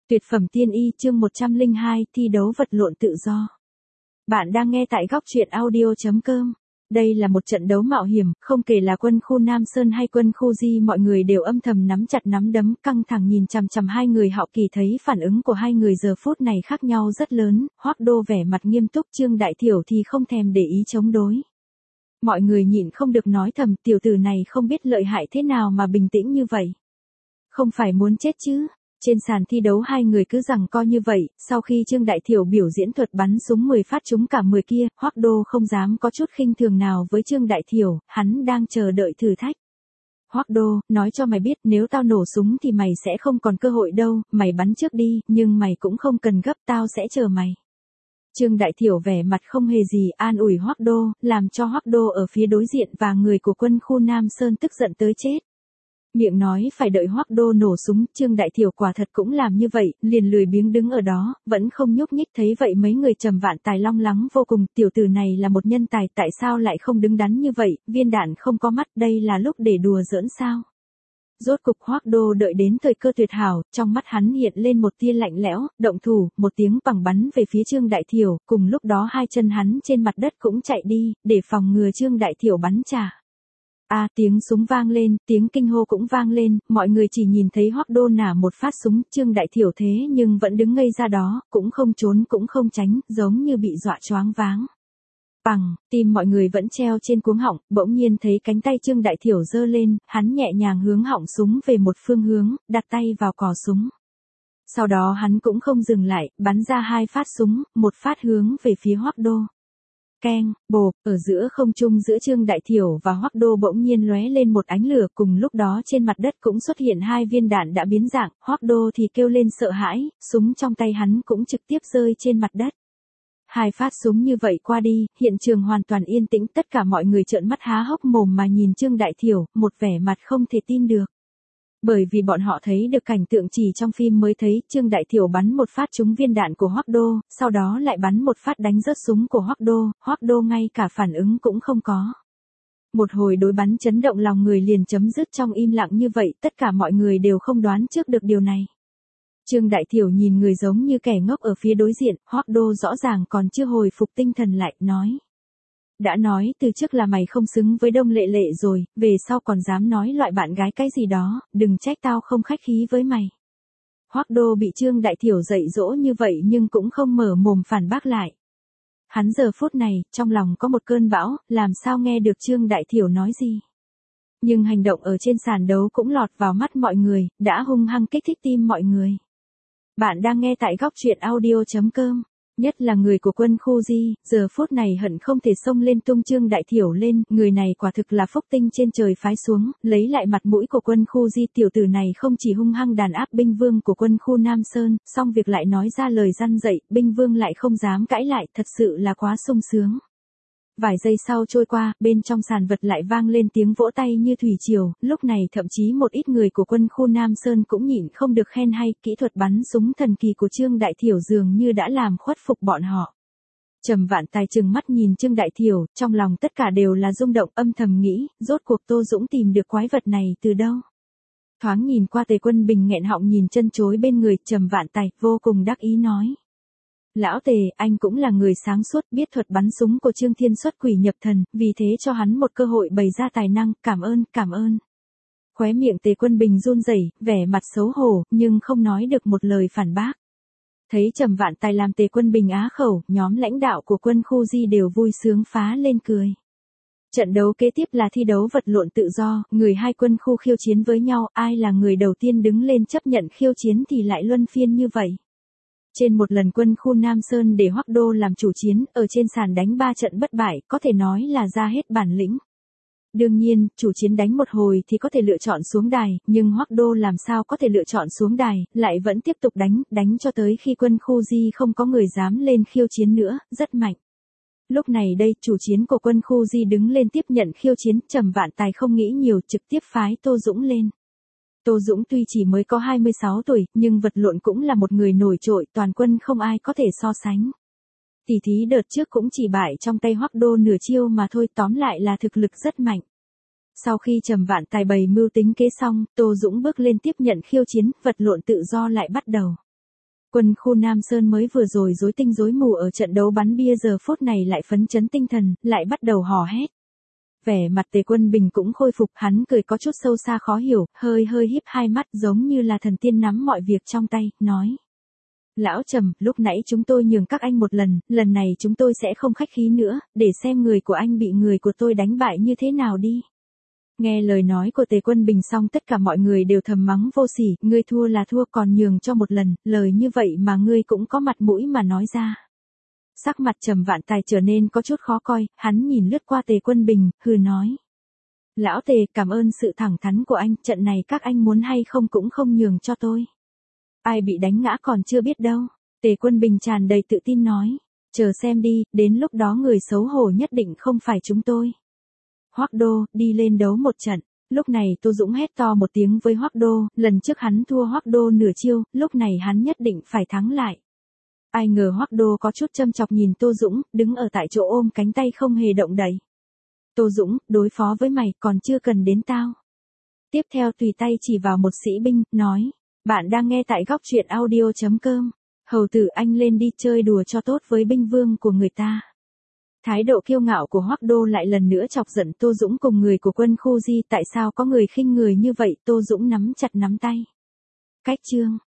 Tuyệt phẩm tiên y chương 102 thi đấu vật lộn tự do. Bạn đang nghe tại góc truyện audio.com. Đây là một trận đấu mạo hiểm, không kể là quân khu Nam Sơn hay quân khu Di, mọi người đều âm thầm nắm chặt nắm đấm, căng thẳng nhìn chằm chằm hai người họ Kỳ. Thấy phản ứng của hai người giờ phút này khác nhau rất lớn, Hoắc Đô vẻ mặt nghiêm túc, Trương Đại Thiểu thì không thèm để ý chống đối. Mọi người nhịn không được nói thầm, tiểu tử này không biết lợi hại thế nào mà bình tĩnh như vậy. Không phải muốn chết chứ? Trên sàn thi đấu hai người cứ giằng co như vậy, sau khi Trương Đại Thiểu biểu diễn thuật bắn súng 10 phát trúng cả 10 kia, Hoắc Đô không dám có chút khinh thường nào với Trương Đại Thiểu, hắn đang chờ đợi thử thách. Hoắc Đô, nói cho mày biết nếu tao nổ súng thì mày sẽ không còn cơ hội đâu, mày bắn trước đi, nhưng mày cũng không cần gấp, tao sẽ chờ mày. Trương Đại Thiểu vẻ mặt không hề gì, an ủi Hoắc Đô, làm cho Hoắc Đô ở phía đối diện và người của quân khu Nam Sơn tức giận tới chết. Miệng nói phải đợi Hoắc Đô nổ súng, Trương Đại Thiểu quả thật cũng làm như vậy, liền lười biếng đứng ở đó, vẫn không nhúc nhích. Thấy vậy mấy người Trầm Vạn Tài long lắng vô cùng, tiểu tử này là một nhân tài, tại sao lại không đứng đắn như vậy, viên đạn không có mắt, đây là lúc để đùa giỡn sao? Rốt cục Hoắc Đô đợi đến thời cơ tuyệt hảo, trong mắt hắn hiện lên một tia lạnh lẽo, động thủ, một tiếng bằng bắn về phía Trương Đại Thiểu, cùng lúc đó hai chân hắn trên mặt đất cũng chạy đi, để phòng ngừa Trương Đại Thiểu bắn trả. Tiếng súng vang lên, tiếng kinh hô cũng vang lên, mọi người chỉ nhìn thấy Hoắc Đô nả một phát súng, Trương Đại Thiểu thế nhưng vẫn đứng ngây ra đó, cũng không trốn cũng không tránh, giống như bị dọa choáng váng. Bằng, tim mọi người vẫn treo trên cuống họng, bỗng nhiên thấy cánh tay Trương Đại Thiểu giơ lên, hắn nhẹ nhàng hướng họng súng về một phương hướng, đặt tay vào cò súng. Sau đó hắn cũng không dừng lại, bắn ra 2 phát súng, một phát hướng về phía Hoắc Đô. Keng, bộp, ở giữa không trung giữa Trương Đại Thiểu và Hoắc Đô bỗng nhiên lóe lên một ánh lửa, cùng lúc đó trên mặt đất cũng xuất hiện 2 viên đạn đã biến dạng, Hoắc Đô thì kêu lên sợ hãi, súng trong tay hắn cũng trực tiếp rơi trên mặt đất. 2 phát súng như vậy qua đi, hiện trường hoàn toàn yên tĩnh, tất cả mọi người trợn mắt há hốc mồm mà nhìn Trương Đại Thiểu, một vẻ mặt không thể tin được. Bởi vì bọn họ thấy được cảnh tượng chỉ trong phim mới thấy, Trương Đại Thiểu bắn một phát trúng viên đạn của Hoắc Đô, sau đó lại bắn một phát đánh rớt súng của Hoắc Đô ngay cả phản ứng cũng không có. Một hồi đối bắn chấn động lòng người liền chấm dứt trong im lặng như vậy, tất cả mọi người đều không đoán trước được điều này. Trương Đại Thiểu nhìn người giống như kẻ ngốc ở phía đối diện, Hoắc Đô rõ ràng còn chưa hồi phục tinh thần lại, nói. Đã nói từ trước là mày không xứng với Đông Lệ Lệ rồi, về sau còn dám nói loại bạn gái cái gì đó, đừng trách tao không khách khí với mày. Hoắc Đô bị Trương Đại Thiểu dạy dỗ như vậy nhưng cũng không mở mồm phản bác lại. Hắn giờ phút này, trong lòng có một cơn bão, làm sao nghe được Trương Đại Thiểu nói gì. Nhưng hành động ở trên sàn đấu cũng lọt vào mắt mọi người, đã hung hăng kích thích tim mọi người. Bạn đang nghe tại góc truyện audio.com. Nhất là người của quân khu Di, giờ phút này hận không thể xông lên tung Trương Đại Thiểu lên, người này quả thực là phúc tinh trên trời phái xuống, lấy lại mặt mũi của quân khu Di. Tiểu tử này không chỉ hung hăng đàn áp binh vương của quân khu Nam Sơn, xong việc lại nói ra lời răn dạy, binh vương lại không dám cãi lại, thật sự là quá sung sướng. Vài giây sau trôi qua, bên trong sàn vật lại vang lên tiếng vỗ tay như thủy triều, lúc này thậm chí một ít người của quân khu Nam Sơn cũng nhịn không được khen hay, kỹ thuật bắn súng thần kỳ của Trương Đại Thiểu dường như đã làm khuất phục bọn họ. Trầm Vạn Tài trừng mắt nhìn Trương Đại Thiểu, trong lòng tất cả đều là rung động, âm thầm nghĩ, rốt cuộc Tô Dũng tìm được quái vật này từ đâu. Thoáng nhìn qua Tề Quân Bình nghẹn họng nhìn chân chối bên người, Trầm Vạn Tài vô cùng đắc ý nói. Lão Tề, anh cũng là người sáng suốt, biết thuật bắn súng của Trương Thiên xuất quỷ nhập thần, vì thế cho hắn một cơ hội bày ra tài năng, cảm ơn. Khóe miệng Tề Quân Bình run rẩy, vẻ mặt xấu hổ, nhưng không nói được một lời phản bác. Thấy Trầm Vạn Tài làm Tề Quân Bình á khẩu, nhóm lãnh đạo của quân khu Di đều vui sướng phá lên cười. Trận đấu kế tiếp là thi đấu vật lộn tự do, người hai quân khu khiêu chiến với nhau, ai là người đầu tiên đứng lên chấp nhận khiêu chiến thì lại luân phiên như vậy. Trên một lần quân khu Nam Sơn để Hoắc Đô làm chủ chiến, ở trên sàn đánh 3 trận bất bại, có thể nói là ra hết bản lĩnh. Đương nhiên, chủ chiến đánh một hồi thì có thể lựa chọn xuống đài, nhưng Hoắc Đô làm sao có thể lựa chọn xuống đài, lại vẫn tiếp tục đánh cho tới khi quân khu Di không có người dám lên khiêu chiến nữa, rất mạnh. Lúc này đây, chủ chiến của quân khu Di đứng lên tiếp nhận khiêu chiến, Trầm Vạn Tài không nghĩ nhiều, trực tiếp phái Tô Dũng lên. Tô Dũng tuy chỉ mới có 26 tuổi, nhưng vật lộn cũng là một người nổi trội, toàn quân không ai có thể so sánh. Tỷ thí đợt trước cũng chỉ bại trong tay Hoắc Đô nửa chiêu mà thôi, tóm lại là thực lực rất mạnh. Sau khi Trầm Vạn Tài bày mưu tính kế xong, Tô Dũng bước lên tiếp nhận khiêu chiến, vật lộn tự do lại bắt đầu. Quân khu Nam Sơn mới vừa rồi rối tinh rối mù ở trận đấu bắn bia giờ phút này lại phấn chấn tinh thần, lại bắt đầu hò hét. Vẻ mặt Tề Quân Bình cũng khôi phục, hắn cười có chút sâu xa khó hiểu, hơi híp hai mắt giống như là thần tiên nắm mọi việc trong tay, nói. Lão Trầm, lúc nãy chúng tôi nhường các anh một lần này chúng tôi sẽ không khách khí nữa, để xem người của anh bị người của tôi đánh bại như thế nào đi. Nghe lời nói của Tề Quân Bình xong tất cả mọi người đều thầm mắng vô sỉ, ngươi thua là thua còn nhường cho một lần, lời như vậy mà ngươi cũng có mặt mũi mà nói ra. Sắc mặt Trầm Vạn Tài trở nên có chút khó coi, hắn nhìn lướt qua Tề Quân Bình, hừ nói. Lão Tề, cảm ơn sự thẳng thắn của anh, trận này các anh muốn hay không cũng không nhường cho tôi. Ai bị đánh ngã còn chưa biết đâu. Tề Quân Bình tràn đầy tự tin nói. Chờ xem đi, đến lúc đó người xấu hổ nhất định không phải chúng tôi. Hoắc Đô, đi lên đấu một trận. Lúc này Tô Dũng hét to một tiếng với Hoắc Đô, lần trước hắn thua Hoắc Đô nửa chiêu, lúc này hắn nhất định phải thắng lại. Ai ngờ Hoắc Đô có chút châm chọc nhìn Tô Dũng, đứng ở tại chỗ ôm cánh tay không hề động đậy. Tô Dũng, đối phó với mày còn chưa cần đến tao. Tiếp theo tùy tay chỉ vào một sĩ binh, nói. Bạn đang nghe tại góc truyện audio.com. Hầu tử anh lên đi chơi đùa cho tốt với binh vương của người ta. Thái độ kiêu ngạo của Hoắc Đô lại lần nữa chọc giận Tô Dũng cùng người của quân khu Di, tại sao có người khinh người như vậy, Tô Dũng nắm chặt nắm tay. Cách chương.